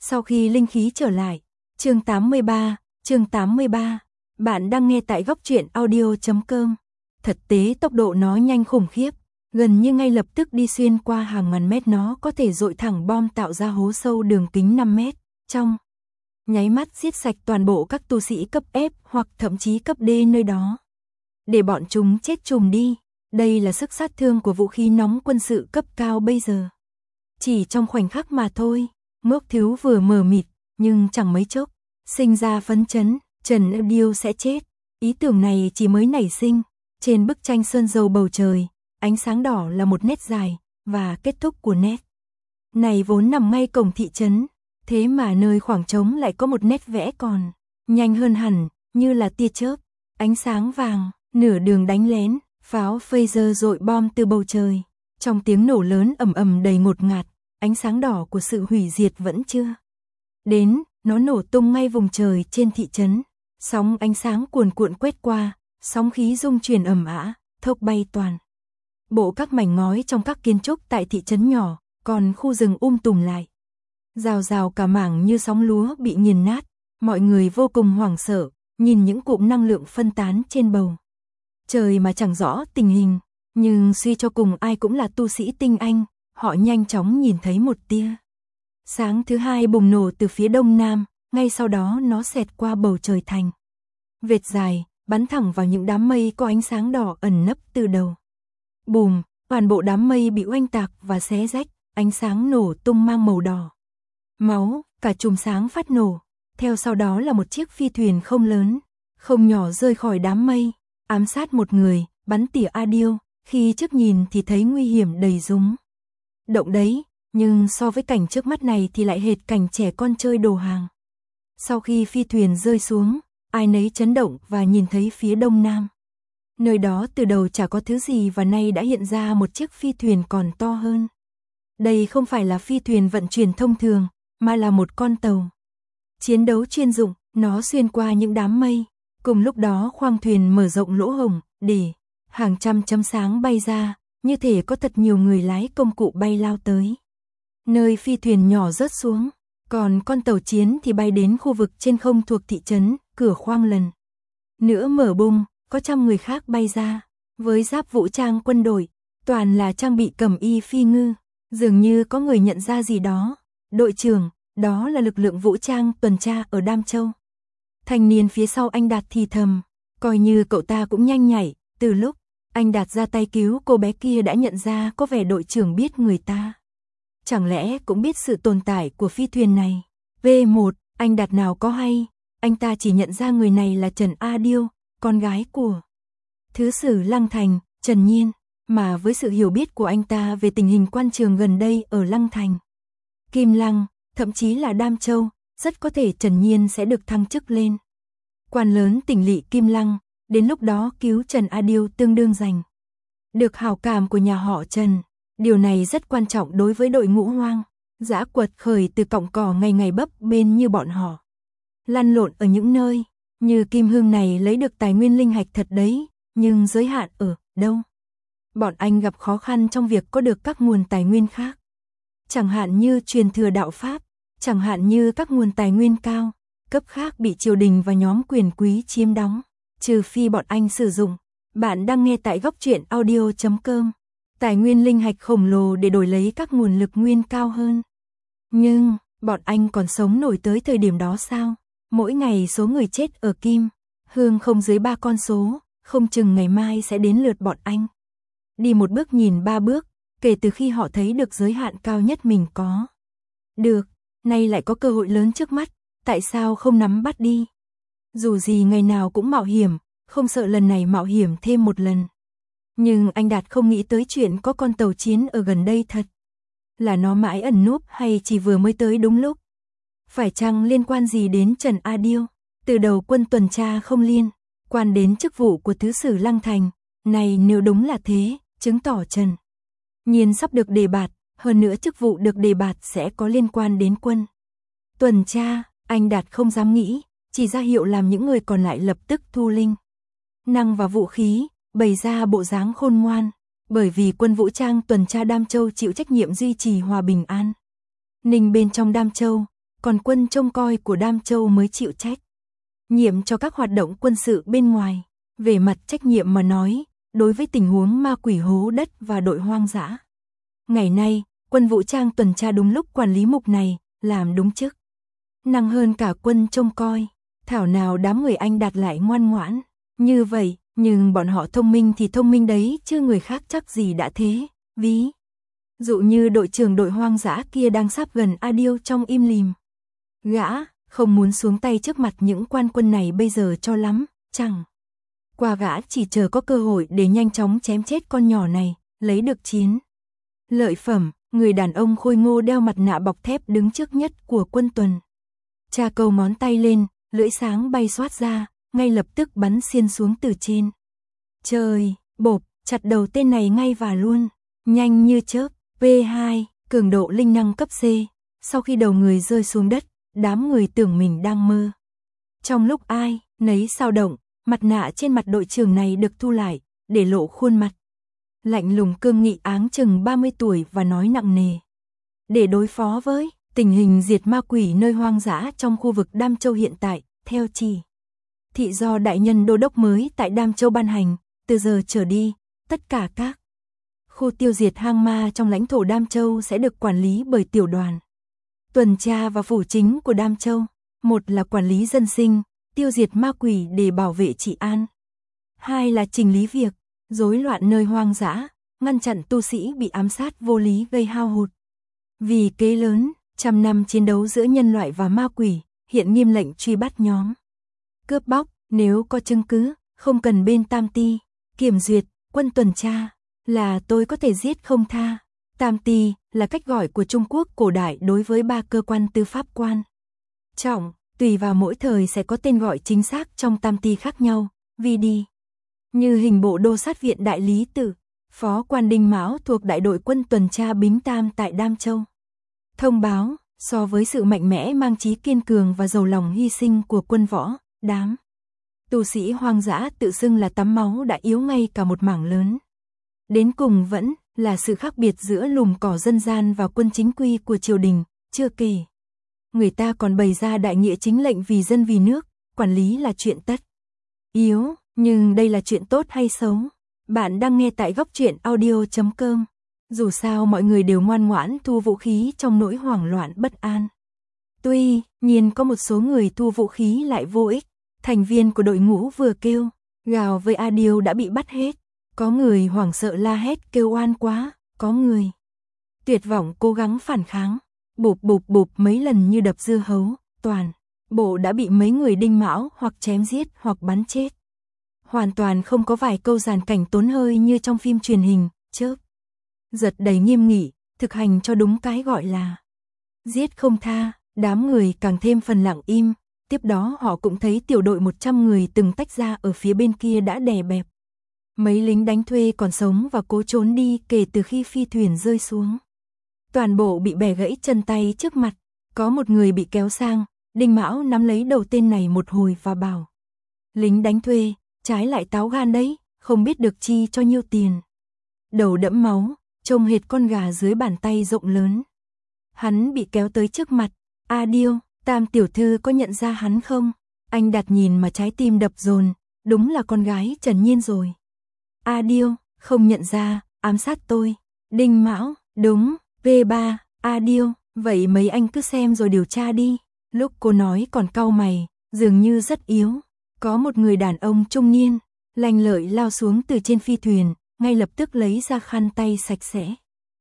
Sau khi linh khí trở lại, chương 83, bạn đang nghe tại góc truyện audio.com. Thật tế tốc độ nó nhanh khủng khiếp, gần như ngay lập tức đi xuyên qua hàng ngàn mét nó có thể dội thẳng bom tạo ra hố sâu đường kính 5 mét, trong nháy mắt giết sạch toàn bộ các tu sĩ cấp F hoặc thậm chí cấp D nơi đó. Để bọn chúng chết chùm đi, đây là sức sát thương của vũ khí nóng quân sự cấp cao bây giờ. Chỉ trong khoảnh khắc mà thôi, Ngốc Thiếu vừa mờ mịt, nhưng chẳng mấy chốc, sinh ra phấn chấn, Trần Điêu sẽ chết. Ý tưởng này chỉ mới nảy sinh, trên bức tranh sơn dầu bầu trời, ánh sáng đỏ là một nét dài, và kết thúc của nét này vốn nằm ngay cổng thị trấn, thế mà nơi khoảng trống lại có một nét vẽ còn nhanh hơn hẳn, như là tia chớp, ánh sáng vàng, nửa đường đánh lén, pháo phaser dội bom từ bầu trời. Trong tiếng nổ lớn ầm ầm đầy ngột ngạt, ánh sáng đỏ của sự hủy diệt vẫn chưa đến, nó nổ tung ngay vùng trời trên thị trấn. Sóng ánh sáng cuồn cuộn quét qua, sóng khí rung chuyển ầm ĩ, thốc bay toàn bộ các mảnh ngói trong các kiến trúc tại thị trấn nhỏ, còn khu rừng tùm lại. Rào rào cả mảng như sóng lúa bị nghiền nát, mọi người vô cùng hoảng sợ, nhìn những cụm năng lượng phân tán trên bầu trời mà chẳng rõ tình hình, nhưng suy cho cùng ai cũng là tu sĩ tinh anh, họ nhanh chóng nhìn thấy một tia sáng thứ hai bùng nổ từ phía đông nam, ngay sau đó nó xẹt qua bầu trời thành vệt dài, bắn thẳng vào những đám mây có ánh sáng đỏ ẩn nấp từ đầu. Bùm, toàn bộ đám mây bị oanh tạc và xé rách, ánh sáng nổ tung mang màu đỏ máu, cả chùm sáng phát nổ, theo sau đó là một chiếc phi thuyền không lớn, không nhỏ rơi khỏi đám mây, ám sát một người, bắn tỉa A Điêu, khi trước nhìn thì thấy nguy hiểm đầy rúng động đấy, nhưng so với cảnh trước mắt này thì lại hệt cảnh trẻ con chơi đồ hàng. Sau khi phi thuyền rơi xuống, ai nấy chấn động và nhìn thấy phía đông nam. Nơi đó từ đầu chả có thứ gì và nay đã hiện ra một chiếc phi thuyền còn to hơn. Đây không phải là phi thuyền vận chuyển thông thường, mà là một con tàu chiến đấu chuyên dụng, nó xuyên qua những đám mây. Cùng lúc đó khoang thuyền mở rộng lỗ hổng, để hàng trăm chấm sáng bay ra, như thể có thật nhiều người lái công cụ bay lao tới. Nơi phi thuyền nhỏ rớt xuống, còn con tàu chiến thì bay đến khu vực trên không thuộc thị trấn, cửa khoang lần nữa mở bung, có trăm người khác bay ra, với giáp vũ trang quân đội, toàn là trang bị cẩm y phi ngư, dường như có người nhận ra gì đó. Đội trưởng, đó là lực lượng vũ trang tuần tra ở Đam Châu. Thanh niên phía sau anh Đạt thì thầm, coi như cậu ta cũng nhanh nhạy, từ lúc anh Đạt ra tay cứu cô bé kia đã nhận ra có vẻ đội trưởng biết người ta. Chẳng lẽ cũng biết sự tồn tại của phi thuyền này? V1, anh Đạt nào có hay, anh ta chỉ nhận ra người này là Trần A Điêu, con gái của Thứ sử Lăng Thành, Trần Nhiên, mà với sự hiểu biết của anh ta về tình hình quan trường gần đây ở Lăng Thành, Kim Lăng, thậm chí là Đam Châu, rất có thể Trần Nhiên sẽ được thăng chức lên quan lớn tỉnh lỵ Kim Lăng, đến lúc đó cứu Trần A Điêu tương đương giành được hảo cảm của nhà họ Trần. Điều này rất quan trọng đối với đội ngũ hoang dã quật khởi từ cọng cỏ ngày ngày bấp bênh như bọn họ. Lăn lộn ở những nơi như Kim Hương này lấy được tài nguyên linh hạch thật đấy, nhưng giới hạn ở đâu? Bọn anh gặp khó khăn trong việc có được các nguồn tài nguyên khác. Chẳng hạn như truyền thừa đạo Pháp, chẳng hạn như các nguồn tài nguyên cao, cấp khác bị triều đình và nhóm quyền quý chiếm đóng, trừ phi bọn anh sử dụng. Bạn đang nghe tại góc truyện audio.com. Tài nguyên linh hạch khổng lồ để đổi lấy các nguồn lực nguyên cao hơn. Nhưng, bọn anh còn sống nổi tới thời điểm đó sao? Mỗi ngày số người chết ở Kim Hương không dưới 3 con số, không chừng ngày mai sẽ đến lượt bọn anh. Đi một bước nhìn 3 bước, kể từ khi họ thấy được giới hạn cao nhất mình có. Được, nay lại có cơ hội lớn trước mắt, tại sao không nắm bắt đi? Dù gì ngày nào cũng mạo hiểm, không sợ lần này mạo hiểm thêm một lần. Nhưng anh Đạt không nghĩ tới chuyện có con tàu chiến ở gần đây thật. Là nó mãi ẩn núp hay chỉ vừa mới tới đúng lúc? Phải chăng liên quan gì đến Trần A Điêu? Từ đầu quân tuần tra không liên quan đến chức vụ của Thứ sử Lăng Thành. Này nếu đúng là thế, chứng tỏ Trần Nhiên sắp được đề bạt, hơn nữa chức vụ được đề bạt sẽ có liên quan đến quân tuần tra. Anh Đạt không dám nghĩ, chỉ ra hiệu làm những người còn lại lập tức thu linh năng và vũ khí, bày ra bộ dáng khôn ngoan, bởi vì quân vũ trang tuần tra Đam Châu chịu trách nhiệm duy trì hòa bình an ninh bên trong Đam Châu, còn quân trông coi của Đam Châu mới chịu trách nhiệm cho các hoạt động quân sự bên ngoài. Về mặt trách nhiệm mà nói, đối với tình huống ma quỷ hố đất và đội hoang dã, ngày nay, quân vũ trang tuần tra đúng lúc quản lý mục này, làm đúng chức năng hơn cả quân trông coi. Thảo nào đám người Anh Đạt lại ngoan ngoãn như vậy, nhưng bọn họ thông minh thì thông minh đấy chứ người khác chắc gì đã thế. Ví dụ như đội trưởng đội hoang dã kia đang sắp gần Adio trong im lìm. Gã không muốn xuống tay trước mặt những quan quân này bây giờ cho lắm, chẳng qua gã chỉ chờ có cơ hội để nhanh chóng chém chết con nhỏ này, lấy được chiến lợi phẩm. Người đàn ông khôi ngô đeo mặt nạ bọc thép đứng trước nhất của quân tuần tra câu ngón tay lên, lưỡi sáng bay xoát ra, ngay lập tức bắn xiên xuống từ trên trời, bộp, chặt đầu tên này ngay và luôn, nhanh như chớp. P2, cường độ linh năng cấp C. Sau khi đầu người rơi xuống đất, đám người tưởng mình đang mơ. Trong lúc ai nấy sao động, mặt nạ trên mặt đội trưởng này được thu lại, để lộ khuôn mặt lạnh lùng cương nghị áng chừng 30 tuổi và nói nặng nề. Để đối phó với tình hình diệt ma quỷ nơi hoang dã trong khu vực Đam Châu hiện tại, theo chỉ thị do đại nhân đô đốc mới tại Đam Châu ban hành, từ giờ trở đi, tất cả các khu tiêu diệt hang ma trong lãnh thổ Đam Châu sẽ được quản lý bởi tiểu đoàn tuần tra và phủ chính của Đam Châu. Một là quản lý dân sinh, tiêu diệt ma quỷ để bảo vệ trị an. Hai là chỉnh lý việc rối loạn nơi hoang dã, ngăn chặn tu sĩ bị ám sát vô lý gây hao hụt. Vì kế lớn, trăm năm chiến đấu giữa nhân loại và ma quỷ, hiện nghiêm lệnh truy bắt nhóm cướp bóc, nếu có chứng cứ, không cần bên Tam Ti kiểm duyệt, quân tuần tra là tôi có thể giết không tha. Tam Ti là cách gọi của Trung Quốc cổ đại đối với 3 cơ quan tư pháp quan trọng, tùy vào mỗi thời sẽ có tên gọi chính xác trong Tam Ti khác nhau. Vì đi như hình bộ đô sát viện đại lý tự, phó quan Đinh Mão thuộc đại đội quân tuần tra Bính Tam tại Đam Châu thông báo, so với sự mạnh mẽ mang chí kiên cường và giàu lòng hy sinh của quân võ, đám tu sĩ hoang dã tự xưng là tắm máu đã yếu ngay cả một mảng lớn. Đến cùng vẫn là sự khác biệt giữa lùm cỏ dân gian và quân chính quy của triều đình. Chưa kể, người ta còn bày ra đại nghĩa chính lệnh vì dân vì nước, quản lý là chuyện tất yếu, nhưng đây là chuyện tốt hay xấu? Bạn đang nghe tại góc truyện audio.com. Dù sao mọi người đều ngoan ngoãn thu vũ khí trong nỗi hoảng loạn bất an. Tuy nhiên có một số người thu vũ khí lại vô ích. Thành viên của đội ngũ vừa kêu gào với Adio đã bị bắt hết. Có người hoảng sợ la hét kêu oan quá, có người tuyệt vọng cố gắng phản kháng. Bụp bụp bụp mấy lần như đập dưa hấu, toàn bộ đã bị mấy người Đinh Mão hoặc chém giết hoặc bắn chết. Hoàn toàn không có vài câu dàn cảnh tốn hơi như trong phim truyền hình, chớp giật đầy nghiêm nghị, thực hành cho đúng cái gọi là giết không tha. Đám người càng thêm phần lặng im. Tiếp đó họ cũng thấy tiểu đội 100 người từng tách ra ở phía bên kia đã đè bẹp mấy lính đánh thuê còn sống và cố trốn đi kể từ khi phi thuyền rơi xuống. Toàn bộ bị bẻ gãy chân tay trước mặt. Có một người bị kéo sang, Đinh Mão nắm lấy đầu tên này một hồi và bảo: lính đánh thuê, trái lại táo gan đấy, không biết được chi cho nhiêu tiền. Đầu đẫm máu, trông hệt con gà dưới bàn tay rộng lớn. Hắn bị kéo tới trước mặt. Adio, Tam tiểu thư có nhận ra hắn không? Anh Đạt nhìn mà trái tim đập dồn, đúng là con gái Trần Nhiên rồi. Adio, không nhận ra, ám sát tôi. Đinh Mão, đúng. V3, Adio, vậy mấy anh cứ xem rồi điều tra đi. Lúc cô nói còn cau mày, dường như rất yếu. Có một người đàn ông trung niên, lanh lợi lao xuống từ trên phi thuyền, ngay lập tức lấy ra khăn tay sạch sẽ.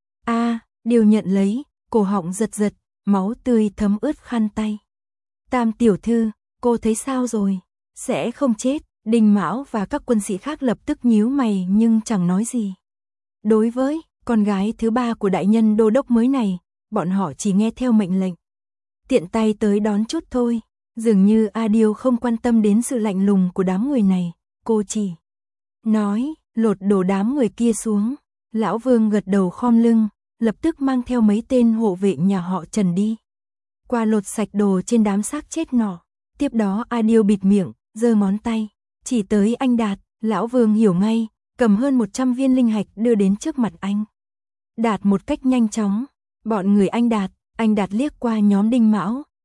Điều nhận lấy, cổ họng giật giật, máu tươi thấm ướt khăn tay. Tam tiểu thư, cô thấy sao rồi? Sẽ không chết. Đinh Mão và các quân sĩ khác lập tức nhíu mày nhưng chẳng nói gì. Đối với con gái thứ ba của đại nhân đô đốc mới này, bọn họ chỉ nghe theo mệnh lệnh, tiện tay tới đón chút thôi. Dường như Adio không quan tâm đến sự lạnh lùng của đám người này, cô chỉ nói, lột đồ đám người kia xuống. Lão Vương gật đầu khom lưng, lập tức mang theo mấy tên hộ vệ nhà họ Trần đi qua lột sạch đồ trên đám xác chết nọ. Tiếp đó Adio bịt miệng, giơ ngón tay chỉ tới anh Đạt. Lão Vương hiểu ngay, cầm hơn 100 viên linh hạch đưa đến trước mặt anh Đạt một cách nhanh chóng. Bọn người anh Đạt liếc qua nhóm Đinh Mão,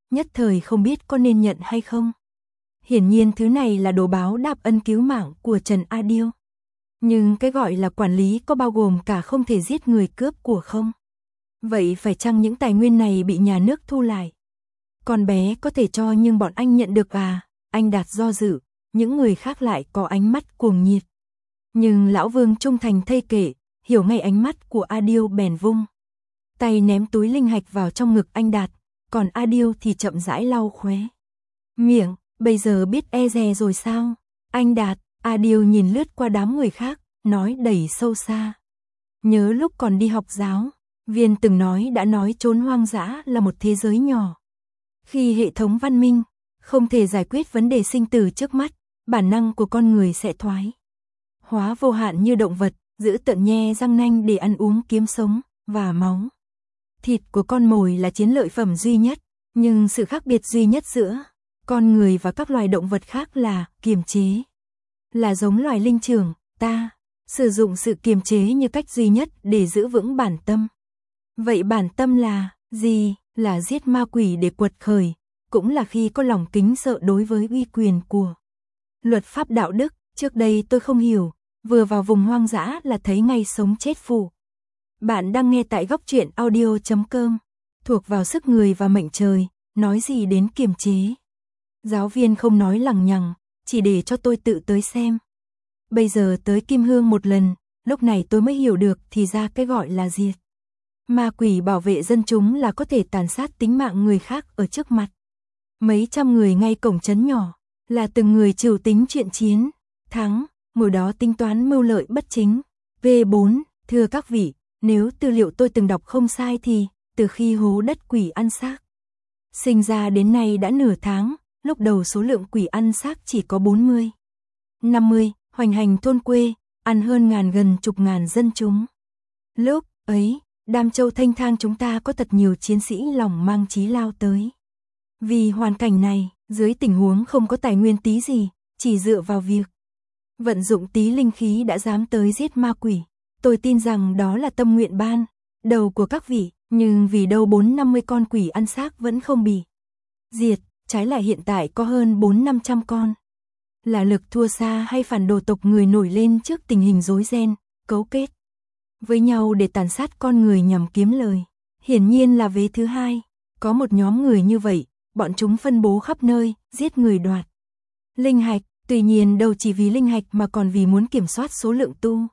nhất thời không biết có nên nhận hay không. Hiển nhiên thứ này là đồ báo đáp ân cứu mạng của Trần A Điêu. Nhưng cái gọi là quản lý có bao gồm cả không thể giết người cướp của không? Vậy phải chăng những tài nguyên này bị nhà nước thu lại? Con bé có thể cho nhưng bọn anh nhận được à? Anh Đạt do dự, những người khác lại có ánh mắt cuồng nhiệt. Nhưng lão Vương trung thành thây kể, hiểu ngay ánh mắt của A Điêu bèn vung tay ném túi linh hạch vào trong ngực anh Đạt, còn A Điêu thì chậm rãi lau khóe miệng, bây giờ biết e dè rồi sao? Anh Đạt, A Điêu nhìn lướt qua đám người khác, nói đầy sâu xa. Nhớ lúc còn đi học giáo, Viên từng đã nói chốn hoang dã là một thế giới nhỏ. Khi hệ thống văn minh không thể giải quyết vấn đề sinh tử trước mắt, bản năng của con người sẽ thoái hóa vô hạn như động vật, giữ tợn nhe răng nanh để ăn uống kiếm sống, và máu thịt của con mồi là chiến lợi phẩm duy nhất, nhưng sự khác biệt duy nhất giữa con người và các loài động vật khác là kiềm chế. Là giống loài linh trưởng, ta sử dụng sự kiềm chế như cách duy nhất để giữ vững bản tâm. Vậy bản tâm là gì? Là giết ma quỷ để quật khởi, cũng là khi có lòng kính sợ đối với uy quyền của luật pháp đạo đức. Trước đây tôi không hiểu, vừa vào vùng hoang dã là thấy ngay sống chết phụ. Bạn đang nghe tại góc truyện audio.com, thuộc vào sức người và mệnh trời, nói gì đến kiềm chế. Giáo viên không nói lằng nhằng, chỉ để cho tôi tự tới xem. Bây giờ tới Kim Hương một lần, lúc này tôi mới hiểu được thì ra cái gọi là diệt ma quỷ bảo vệ dân chúng là có thể tàn sát tính mạng người khác ở trước mặt. Mấy trăm người ngay cổng trấn nhỏ, là từng người trừu tính chuyện chiến, thắng, ngồi đó tính toán mưu lợi bất chính. V4, thưa các vị, nếu tư liệu tôi từng đọc không sai thì, từ khi hố đất quỷ ăn xác sinh ra đến nay đã nửa tháng, lúc đầu số lượng quỷ ăn xác chỉ có 40, 50, hoành hành thôn quê, ăn hơn gần chục ngàn dân chúng. Lúc ấy, Đam Châu Thanh Thang chúng ta có thật nhiều chiến sĩ lòng mang chí lao tới. Vì hoàn cảnh này, dưới tình huống không có tài nguyên tí gì, chỉ dựa vào việc vận dụng tí linh khí đã dám tới giết ma quỷ. Tôi tin rằng đó là tâm nguyện ban đầu của các vị, nhưng vì đâu 450 con quỷ ăn xác vẫn không bị diệt, trái lại hiện tại có hơn 400-500 con. Là lực thua xa hay phản đồ tộc người nổi lên trước tình hình rối ren, cấu kết với nhau để tàn sát con người nhằm kiếm lời. Hiển nhiên là vế thứ hai, có một nhóm người như vậy, bọn chúng phân bố khắp nơi, giết người đoạt linh hạch, tuy nhiên đâu chỉ vì linh hạch mà còn vì muốn kiểm soát số lượng tu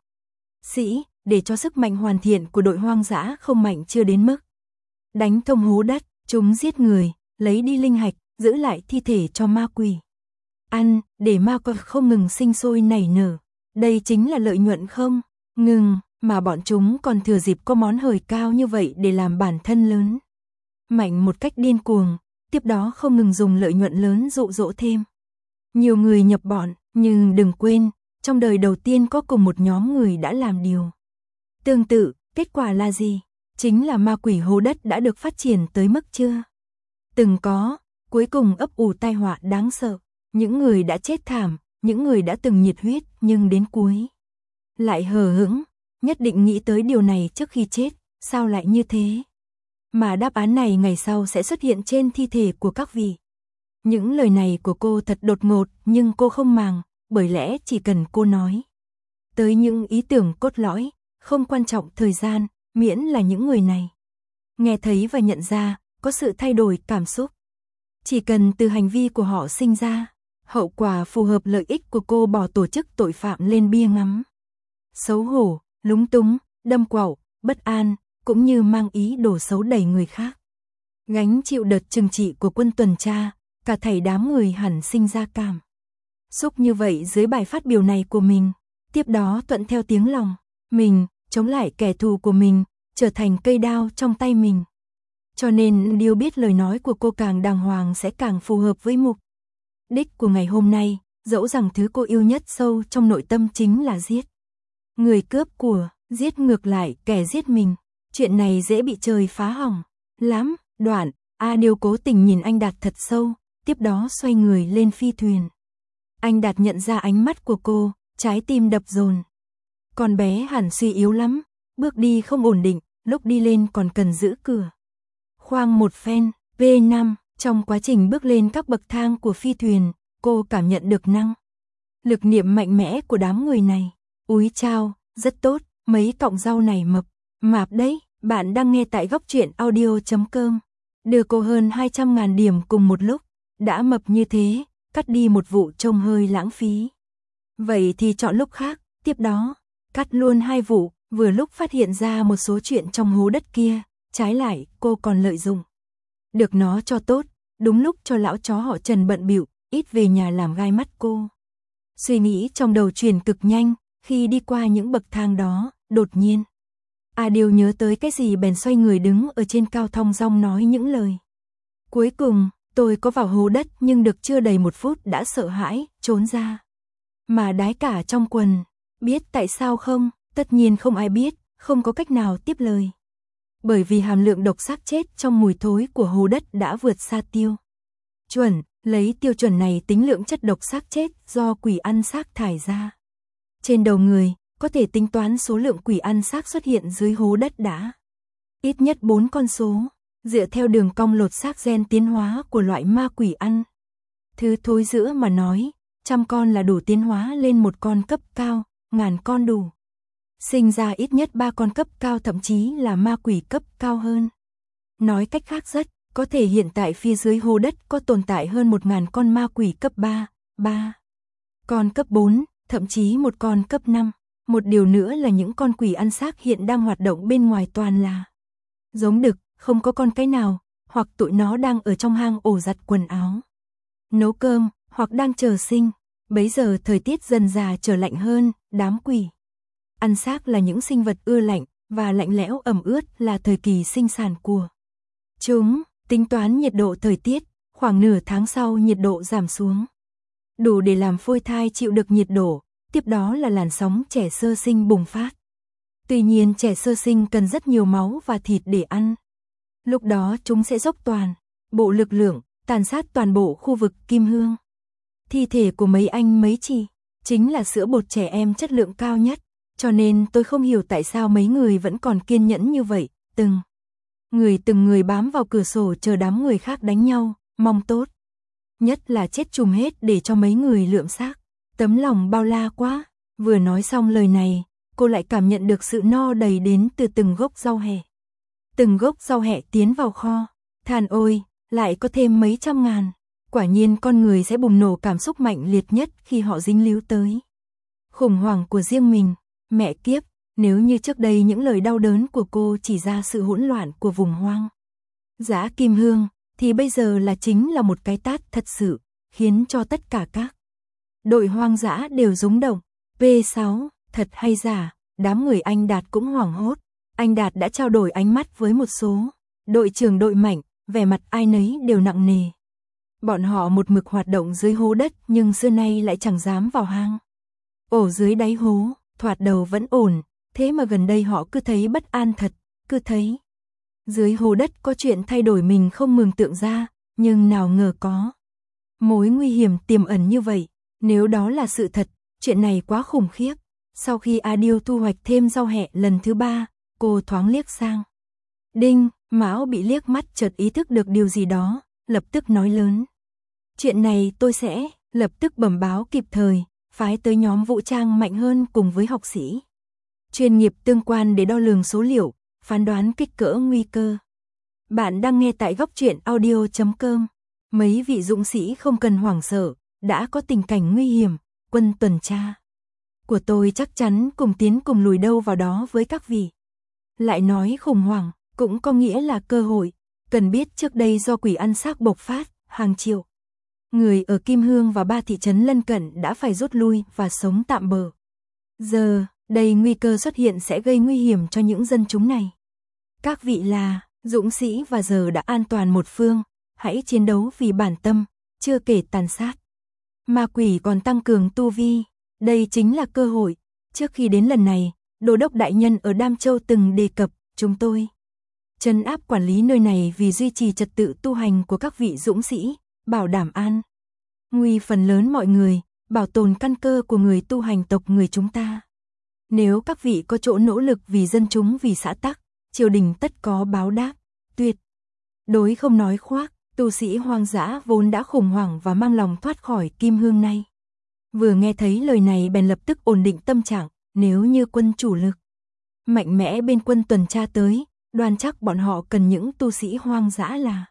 sĩ, để cho sức mạnh hoàn thiện của đội hoang dã không mạnh chưa đến mức đánh thông hố đất, chúng giết người, lấy đi linh hạch, giữ lại thi thể cho ma quỷ ăn, để ma quỷ không ngừng sinh sôi nảy nở. Đây chính là lợi nhuận không ngừng, mà bọn chúng còn thừa dịp có món hời cao như vậy để làm bản thân lớn mạnh một cách điên cuồng, tiếp đó không ngừng dùng lợi nhuận lớn dụ dỗ thêm nhiều người nhập bọn. Nhưng đừng quên, trong đời đầu tiên có cùng một nhóm người đã làm điều tương tự, kết quả là gì? Chính là ma quỷ hố đất đã được phát triển tới mức chưa từng có, cuối cùng ấp ủ tai họa đáng sợ. Những người đã chết thảm, những người đã từng nhiệt huyết nhưng đến cuối lại hờ hững, nhất định nghĩ tới điều này trước khi chết, sao lại như thế? Mà đáp án này ngày sau sẽ xuất hiện trên thi thể của các vị. Những lời này của cô thật đột ngột, nhưng cô không màng, bởi lẽ chỉ cần cô nói tới những ý tưởng cốt lõi, không quan trọng thời gian, miễn là những người này nghe thấy và nhận ra, có sự thay đổi cảm xúc. Chỉ cần từ hành vi của họ sinh ra, hậu quả phù hợp lợi ích của cô bỏ tổ chức tội phạm lên bia ngắm. Xấu hổ, lúng túng, đâm quạo, bất an, cũng như mang ý đồ xấu đẩy người khác. Gánh chịu đợt trừng trị của quân tuần tra, cả thảy đám người hẳn sinh ra cảm xúc như vậy dưới bài phát biểu này của mình. Tiếp đó thuận theo tiếng lòng mình, chống lại kẻ thù của mình, trở thành cây đao trong tay mình. Cho nên điều biết lời nói của cô càng đàng hoàng sẽ càng phù hợp với mục đích của ngày hôm nay, dẫu rằng thứ cô yêu nhất sâu trong nội tâm chính là giết người cướp của, giết ngược lại kẻ giết mình. Chuyện này dễ bị trời phá hỏng lắm. Đoạn, A Điêu cố tình nhìn anh Đạt thật sâu, tiếp đó xoay người lên phi thuyền. Anh Đạt nhận ra ánh mắt của cô, trái tim đập dồn. Con bé hẳn suy yếu lắm, bước đi không ổn định, lúc đi lên còn cần giữ cửa khoang một phen. V5, Trong quá trình bước lên các bậc thang của phi thuyền, cô cảm nhận được năng lực niệm mạnh mẽ của đám người này. Úi chao, rất tốt, mấy cọng rau này mạp đấy. Bạn đang nghe tại góc truyện audio.com. Đưa cô hơn 200.000 điểm cùng một lúc, đã mập như thế, cắt đi một vụ trông hơi lãng phí. Vậy thì chọn lúc khác, tiếp đó, cắt luôn 2 vụ, vừa lúc phát hiện ra một số chuyện trong hố đất kia, trái lại, cô còn lợi dụng được nó cho tốt, đúng lúc cho lão chó họ Trần bận bịu, ít về nhà làm gai mắt cô. Suy nghĩ trong đầu chuyển cực nhanh, khi đi qua những bậc thang đó, đột nhiên Điều nhớ tới cái gì bèn xoay người đứng ở trên cao thong dong nói những lời. Cuối cùng, tôi có vào hố đất nhưng được chưa đầy 1 phút đã sợ hãi, trốn ra. Mà đái cả trong quần, biết tại sao không? Tất nhiên không ai biết, không có cách nào tiếp lời. Bởi vì hàm lượng độc xác chết trong mùi thối của hố đất đã vượt xa tiêu chuẩn, lấy tiêu chuẩn này tính lượng chất độc xác chết do quỷ ăn xác thải ra. Trên đầu người, có thể tính toán số lượng quỷ ăn xác xuất hiện dưới hố đất đã ít nhất 4 con số, dựa theo đường cong lột xác gen tiến hóa của loại ma quỷ ăn. Thứ thối giữa mà nói, 100 con là đủ tiến hóa lên một con cấp cao, 1000 con đủ sinh ra ít nhất 3 con cấp cao, thậm chí là ma quỷ cấp cao hơn. Nói cách khác có thể hiện tại phía dưới hố đất có tồn tại hơn 1000 con ma quỷ cấp 3, con cấp 4, thậm chí một con cấp 5. Một điều nữa là những con quỷ ăn xác hiện đang hoạt động bên ngoài toàn là giống đực, không có con cái nào, hoặc tụi nó đang ở trong hang ổ giặt quần áo, nấu cơm, hoặc đang chờ sinh. Bấy giờ thời tiết dần dà trở lạnh hơn, đám quỷ ăn xác là những sinh vật ưa lạnh, và lạnh lẽo ẩm ướt là thời kỳ sinh sản của chúng. Tính toán nhiệt độ thời tiết, khoảng nửa tháng sau nhiệt độ giảm xuống, đủ để làm phôi thai chịu được nhiệt độ. Tiếp đó là làn sóng trẻ sơ sinh bùng phát. Tuy nhiên trẻ sơ sinh cần rất nhiều máu và thịt để ăn. Lúc đó chúng sẽ dốc toàn bộ lực lượng, tàn sát toàn bộ khu vực Kim Hương. Thi thể của mấy anh mấy chị chính là sữa bột trẻ em chất lượng cao nhất, cho nên tôi không hiểu tại sao mấy người vẫn còn kiên nhẫn như vậy. Từng người bám vào cửa sổ chờ đám người khác đánh nhau, mong tốt nhất là chết chùm hết để cho mấy người lượm xác. Tấm lòng bao la quá. Vừa nói xong lời này, cô lại cảm nhận được sự no đầy đến từ từng gốc rau hẹ. Từng gốc rau hẹ tiến vào kho, than ôi, lại có thêm mấy trăm ngàn. Quả nhiên con người sẽ bùng nổ cảm xúc mạnh liệt nhất khi họ dính líu tới khủng hoảng của riêng mình. Mẹ kiếp, nếu như trước đây những lời đau đớn của cô chỉ ra sự hỗn loạn của vùng hoang dã Kim Hương, thì bây giờ chính là một cái tát thật sự, khiến cho tất cả các đội hoang dã đều rúng động. P6, thật hay giả? Đám người anh Đạt cũng hoảng hốt. Anh Đạt đã trao đổi ánh mắt với một số đội trưởng đội mạnh, vẻ mặt ai nấy đều nặng nề. Bọn họ một mực hoạt động dưới hố đất nhưng xưa nay lại chẳng dám vào hang ổ dưới đáy hố. Thoạt đầu vẫn ổn, thế mà gần đây họ cứ thấy bất an thật, cứ thấy dưới hố đất có chuyện thay đổi mình không mường tượng ra, nhưng nào ngờ có mối nguy hiểm tiềm ẩn như vậy. Nếu đó là sự thật, chuyện này quá khủng khiếp. Sau khi Adil thu hoạch thêm rau hẹ lần thứ 3, cô thoáng liếc sang Đinh. Mão bị liếc mắt chợt ý thức được điều gì đó, lập tức nói lớn. Chuyện này tôi sẽ lập tức bẩm báo kịp thời, phái tới nhóm vũ trang mạnh hơn cùng với học sĩ chuyên nghiệp tương quan để đo lường số liệu, phán đoán kích cỡ nguy cơ. Bạn đang nghe tại góc truyện audio.com. Mấy vị dũng sĩ không cần hoảng sợ, đã có tình cảnh nguy hiểm, quân tuần tra của tôi chắc chắn cùng tiến cùng lùi đâu vào đó với các vị. Lại nói khủng hoảng, cũng có nghĩa là cơ hội. Cần biết trước đây do quỷ ăn xác bộc phát, hàng triệu người ở Kim Hương và 3 thị trấn lân cận đã phải rút lui và sống tạm bợ. Giờ, đây nguy cơ xuất hiện sẽ gây nguy hiểm cho những dân chúng này. Các vị là dũng sĩ và giờ đã an toàn một phương, hãy chiến đấu vì bản tâm, chưa kể tàn sát ma quỷ còn tăng cường tu vi. Đây chính là cơ hội. Trước khi đến lần này, Đô đốc đại nhân ở Đam Châu từng đề cập, chúng tôi trấn áp quản lý nơi này vì duy trì trật tự tu hành của các vị dũng sĩ, bảo đảm an nguy phần lớn mọi người, bảo tồn căn cơ của người tu hành tộc người chúng ta. Nếu các vị có chỗ nỗ lực vì dân chúng vì xã tắc, triều đình tất có báo đáp, tuyệt đối không nói khoác. Tu sĩ hoang dã vốn đã khủng hoảng và mang lòng thoát khỏi kim hương này. Vừa nghe thấy lời này bèn lập tức ổn định tâm trạng, nếu như quân chủ lực mạnh mẽ bên quân tuần tra tới, đoan chắc bọn họ cần những tu sĩ hoang dã là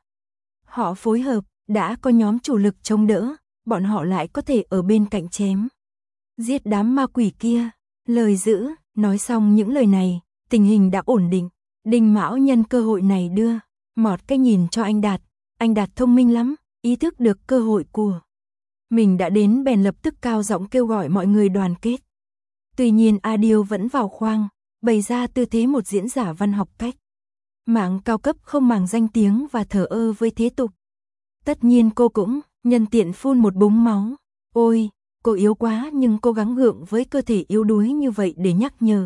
họ phối hợp, đã có nhóm chủ lực chống đỡ, bọn họ lại có thể ở bên cạnh chém giết đám ma quỷ kia. Lời giữ, nói xong những lời này, tình hình đã ổn định. Đinh Mão nhân cơ hội này đưa một cái nhìn cho anh Đạt thông minh lắm, ý thức được cơ hội của mình đã đến bèn lập tức cao giọng kêu gọi mọi người đoàn kết. Tuy nhiên A Điêu vẫn vào khoang, bày ra tư thế một diễn giả văn học cách mạng cao cấp không màng danh tiếng và thờ ơ với thế tục. Tất nhiên cô cũng nhân tiện phun một búng máu. Ôi, cô yếu quá nhưng cố gắng gượng với cơ thể yếu đuối như vậy để nhắc nhở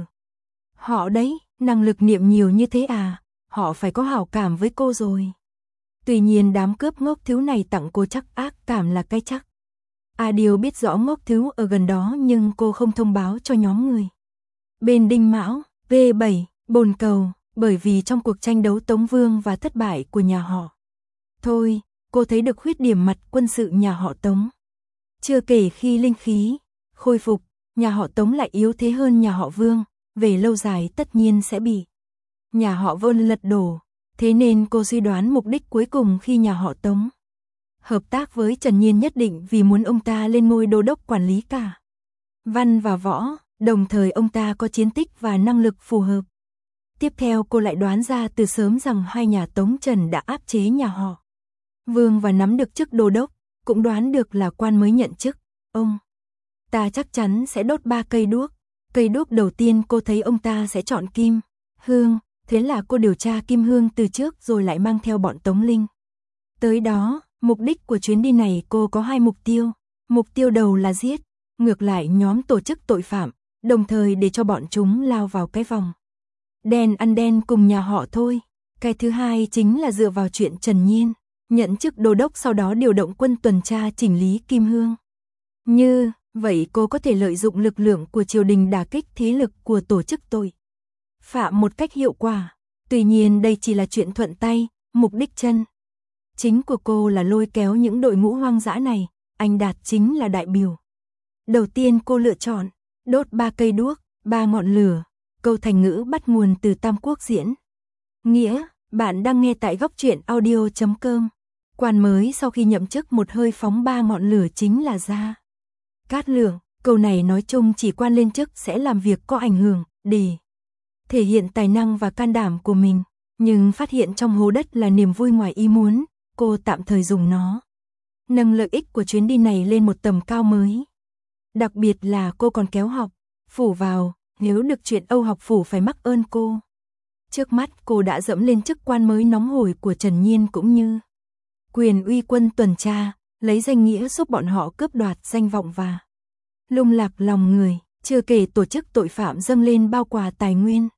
họ đấy, năng lực niệm nhiều như thế à, họ phải có hảo cảm với cô rồi. Tuy nhiên đám cướp ngốc thiếu này tặng cô chắc ác cảm là cái chắc. A Điêu biết rõ ngốc thiếu ở gần đó nhưng cô không thông báo cho nhóm người bên Đinh Mão. V7, Bồn Cầu, bởi vì trong cuộc tranh đấu Tống Vương và thất bại của nhà họ thôi, cô thấy được khuyết điểm mặt quân sự nhà họ Tống. Chưa kể khi linh khí khôi phục, nhà họ Tống lại yếu thế hơn nhà họ Vương, về lâu dài tất nhiên sẽ bị nhà họ Vương lật đổ. Thế nên cô suy đoán mục đích cuối cùng khi nhà họ Tống hợp tác với Trần Nhiên nhất định vì muốn ông ta lên ngôi đô đốc quản lý cả văn và võ, đồng thời ông ta có chiến tích và năng lực phù hợp. Tiếp theo cô lại đoán ra từ sớm rằng hai nhà Tống Trần đã áp chế nhà họ Vương và nắm được chức đô đốc, cũng đoán được là quan mới nhận chức, ông ta chắc chắn sẽ đốt 3 cây đuốc. Cây đuốc đầu tiên cô thấy ông ta sẽ chọn kim hương, thế là cô điều tra kim hương từ trước rồi lại mang theo bọn Tống Linh tới đó. Mục đích của chuyến đi này cô có 2 mục tiêu. Mục tiêu đầu là giết ngược lại nhóm tổ chức tội phạm, đồng thời để cho bọn chúng lao vào cái vòng đen ăn đen cùng nhà họ thôi. Cái thứ hai chính là dựa vào chuyện Trần Nhiên nhận chức đô đốc, sau đó điều động quân tuần tra chỉnh lý kim hương. Như vậy cô có thể lợi dụng lực lượng của triều đình đả kích thế lực của tổ chức tội phạm một cách hiệu quả. Tuy nhiên đây chỉ là chuyện thuận tay, mục đích chân chính của cô là lôi kéo những đội ngũ hoang dã này. Anh Đạt chính là đại biểu đầu tiên cô lựa chọn. Đốt 3 cây đuốc, 3 ngọn lửa. Câu thành ngữ bắt nguồn từ Tam Quốc diễn nghĩa. Bạn đang nghe tại góc truyện audio.com. Quan mới sau khi nhậm chức một hơi phóng 3 ngọn lửa chính là Gia Cát Lượng. Câu này nói chung chỉ quan lên chức sẽ làm việc có ảnh hưởng để thể hiện tài năng và can đảm của mình. Nhưng phát hiện trong hố đất là niềm vui ngoài ý muốn, cô tạm thời dùng nó nâng lợi ích của chuyến đi này lên một tầm cao mới. Đặc biệt là cô còn kéo học phủ vào, nếu được chuyện Âu học phủ phải mắc ơn cô. Trước mắt cô đã dẫm lên chức quan mới nóng hổi của Trần Nhiên cũng như quyền uy quân tuần tra, lấy danh nghĩa giúp bọn họ cướp đoạt danh vọng và lung lạc lòng người, chưa kể tổ chức tội phạm dâng lên bao quà tài nguyên.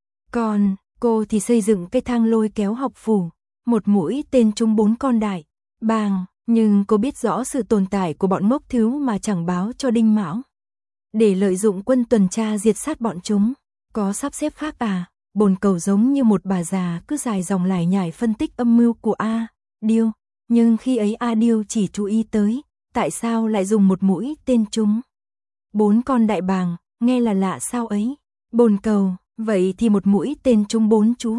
Còn cô thì xây dựng cây thang lôi kéo học phủ, một mũi tên trúng 4 con đại bàng. Nhưng cô biết rõ sự tồn tại của bọn ngốc thiếu mà chẳng báo cho Đinh Mão, để lợi dụng quân tuần tra diệt sát bọn chúng. Có sắp xếp khác à? Bồn Cầu giống như một bà già cứ dài dòng lải nhải phân tích âm mưu của A Điêu. Nhưng khi ấy A Điêu chỉ chú ý tới tại sao lại dùng một mũi tên trúng 4 con đại bàng, nghe là lạ sao ấy. Bồn Cầu, vậy thì một mũi tên trúng 4 chú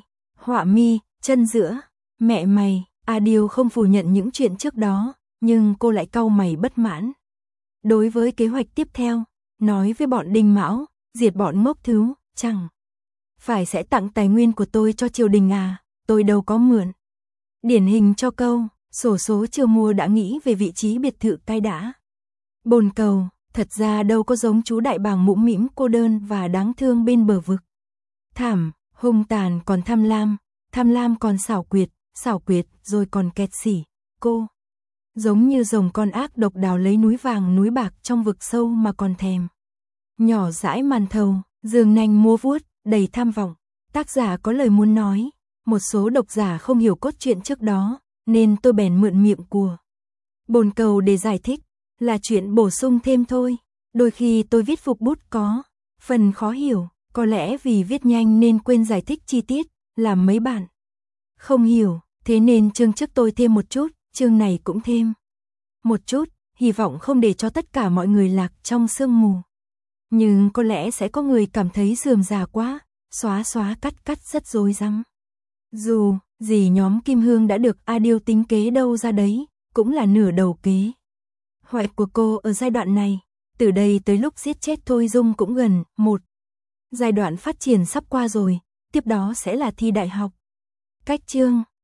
họa mi, chân giữa. Mẹ mày. A Điêu không phủ nhận những chuyện trước đó, nhưng cô lại cau mày bất mãn. Đối với kế hoạch tiếp theo, nói với bọn Đinh Mão, diệt bọn ngốc thiếu, chẳng phải sẽ tặng tài nguyên của tôi cho triều đình à, tôi đâu có mượn. Điển hình cho câu, xổ số chưa mua đã nghĩ về vị trí biệt thự cai đã. Bồn Cầu, thật ra đâu có giống chú đại bàng mũm mĩm cô đơn và đáng thương bên bờ vực. Thảm, hung tàn còn tham lam còn xảo quyệt rồi còn kẹt xỉ. Cô giống như rồng con ác độc đào lấy núi vàng núi bạc trong vực sâu mà còn thèm nhỏ dãi màn thầu, giường nanh múa vuốt, đầy tham vọng. Tác giả có lời muốn nói, một số độc giả không hiểu cốt truyện trước đó, nên tôi bèn mượn miệng của Bồn Cầu để giải thích, là chuyện bổ sung thêm thôi. Đôi khi tôi viết phục bút có phần khó hiểu, có lẽ vì viết nhanh nên quên giải thích chi tiết, làm mấy bạn không hiểu. Thế nên chương trước tôi thêm một chút, chương này cũng thêm một chút, hy vọng không để cho tất cả mọi người lạc trong sương mù. Nhưng có lẽ sẽ có người cảm thấy rườm rà quá, xóa cắt rất rối rắm. Dù gì nhóm Kim Hương đã được Adele tính kế đâu ra đấy, cũng là nửa đầu kế hoạch của cô ở giai đoạn này. Từ đây tới lúc giết chết Thôi Dung cũng gần một giai đoạn phát triển sắp qua rồi, tiếp đó sẽ là thi đại học. Cách chương